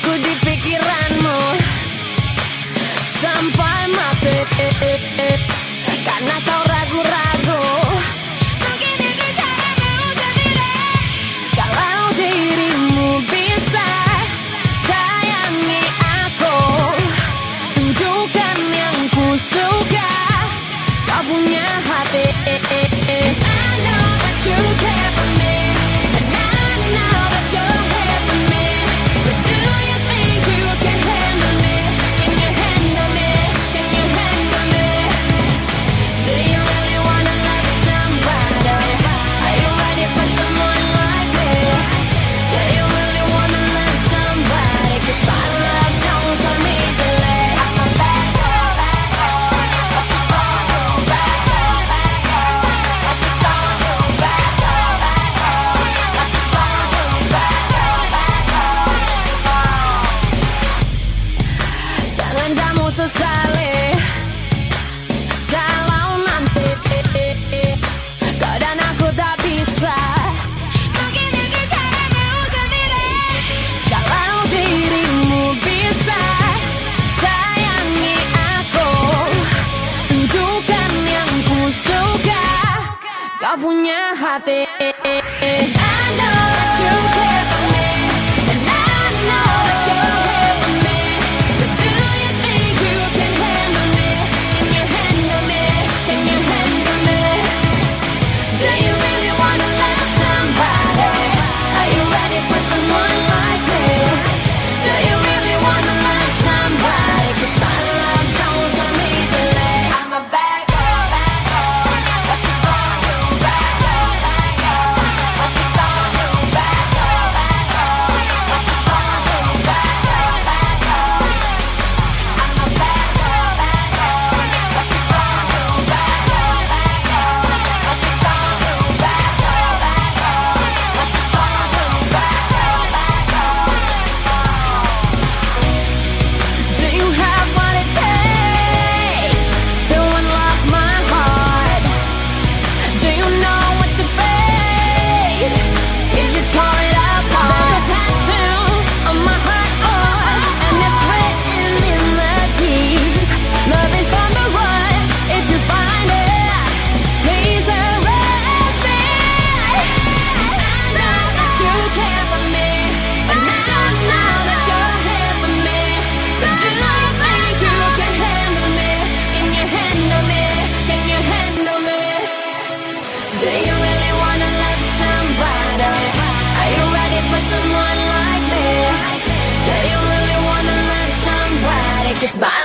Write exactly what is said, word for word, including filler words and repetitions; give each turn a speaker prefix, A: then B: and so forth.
A: aku di pikiranmu sampai mati, karena kau ragu-ragu. Kalau dirimu bisa sayangi aku, tunjukkan yang ku suka, kau punya hati. I know that you care for me, and I know that you're here for me, but do you think you can handle me? Can you handle me? Can you handle me? Do you really wanna love somebody? Are you ready for someone like me? Do you really wanna love somebody? 'Cause my love don't come easily. I'm a bad girl, bad girl, what you gonna do? Bad girl, bad girl, what you gonna do? Bad girl, bad girl, what you gonna do? Bad girl, bad girl. Jangan kamu sesali kalau nanti kau dan aku tak bisa. Kalau dirimu bisa sayangi aku, tunjukkan yang ku suka, kau punya hati. I know that you care for me, and I know that you're here for me, but do you think you can handle me? Can you handle me? Can you handle me? Do you really wanna love somebody? Are you ready for someone like me? Do you really wanna love somebody? 'Cause my love don't come easily. I'm a bad girl, bad girl, what you gonna do? Bad girl, bad girl, what you gonna do? Bad girl, bad girl, what you gonna do? Bad girl, bad girl, I'm a bad girl, bad girl, what you gonna do? Bad girl, bad girl, what you gonna do? Bad girl, bad girl, what you gonna do? Bad girl, bad girl. Do you have what it takes to unlock my heart? Do you know what you face if you tore it apart? There's a tattoo on my heart, oh, and it's written in the deep. Love is on the run. If you find it, please arrest me. I know that you care for me, and I know that you're here for me, but do you think you can handle me? Can you handle me? Can you handle me? Do you really wanna love somebody? Are you ready for someone like me? Do you really wanna love somebody? 'Cause my